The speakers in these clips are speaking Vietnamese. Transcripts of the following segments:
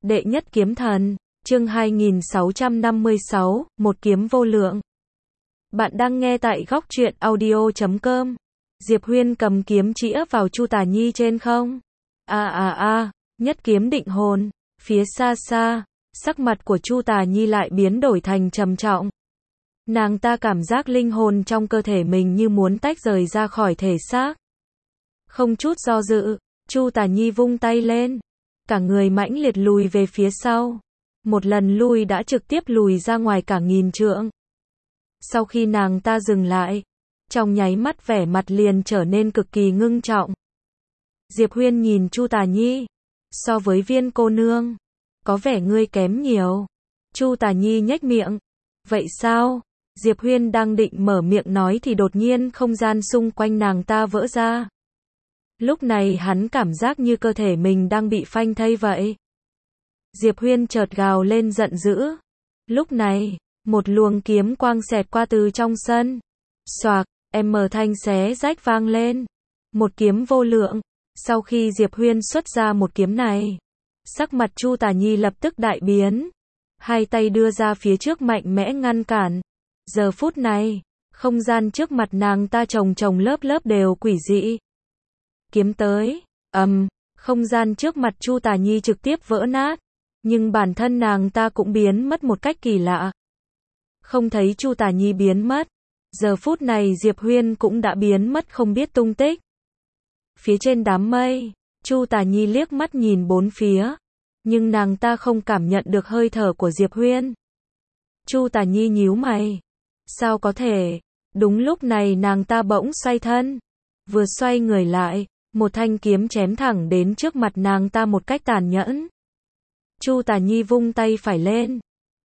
Đệ nhất kiếm thần, chương 2656, một kiếm vô lượng. Bạn đang nghe tại góc truyện audio.com. Diệp Huyên cầm kiếm chĩa vào Chu Tà Nhi trên không. Nhất kiếm định hồn. Phía xa xa, sắc mặt của Chu Tà Nhi lại biến đổi thành trầm trọng. Nàng ta cảm giác linh hồn trong cơ thể mình như muốn tách rời ra khỏi thể xác. Không chút do dự, Chu Tà Nhi vung tay lên. Cả người mãnh liệt lùi về phía sau. Một lần lui đã trực tiếp lùi ra ngoài cả 1000 trượng. Sau khi nàng ta dừng lại, trong nháy mắt vẻ mặt liền trở nên cực kỳ ngưng trọng. Diệp Huyên nhìn Chu Tà Nhi. So với Viên cô nương, có vẻ ngươi kém nhiều. Chu Tà Nhi nhếch miệng. Vậy sao? Diệp Huyên đang định mở miệng nói thì đột nhiên không gian xung quanh nàng ta vỡ ra. Lúc này hắn cảm giác như cơ thể mình đang bị phanh thây vậy. Diệp Huyên chợt gào lên giận dữ. Lúc này, một luồng kiếm quang xẹt qua từ trong sân. Xoạc, thanh xé rách vang lên. Một kiếm vô lượng. Sau khi Diệp Huyên xuất ra một kiếm này, sắc mặt Chu Tà Nhi lập tức đại biến. Hai tay đưa ra phía trước mạnh mẽ ngăn cản. Giờ phút này, không gian trước mặt nàng ta chồng chồng lớp lớp đều quỷ dị. Kiếm tới, không gian trước mặt Chu Tà Nhi trực tiếp vỡ nát, nhưng bản thân nàng ta cũng biến mất một cách kỳ lạ. Không thấy Chu Tà Nhi biến mất, giờ phút này Diệp Huyên cũng đã biến mất không biết tung tích. Phía trên đám mây, Chu Tà Nhi liếc mắt nhìn bốn phía, nhưng nàng ta không cảm nhận được hơi thở của Diệp Huyên. Chu Tà Nhi nhíu mày, sao có thể? Đúng lúc này nàng ta bỗng xoay thân, vừa xoay người lại, một thanh kiếm chém thẳng đến trước mặt nàng ta một cách tàn nhẫn. Chu Tà Nhi vung tay phải lên.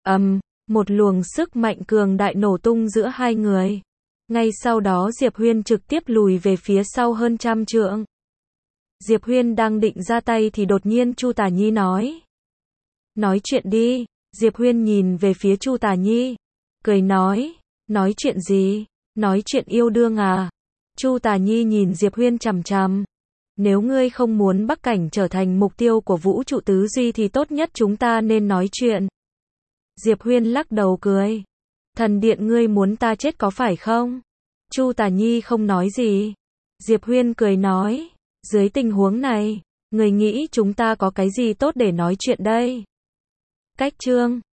Một luồng sức mạnh cường đại nổ tung giữa hai người. Ngay sau đó Diệp Huyên trực tiếp lùi về phía sau hơn 100 trượng. Diệp Huyên đang định ra tay thì đột nhiên Chu Tà Nhi nói. Nói chuyện đi. Diệp Huyên nhìn về phía Chu Tà Nhi, cười nói. Nói chuyện gì? Nói chuyện yêu đương à? Chu Tà Nhi nhìn Diệp Huyên chằm chằm. Nếu ngươi không muốn Bắc Cảnh trở thành mục tiêu của vũ trụ tứ duy thì tốt nhất chúng ta nên nói chuyện. Diệp Huyên lắc đầu cười. Thần điện ngươi muốn ta chết có phải không? Chu Tà Nhi không nói gì. Diệp Huyên cười nói. Dưới tình huống này, người nghĩ chúng ta có cái gì tốt để nói chuyện đây? Cách chương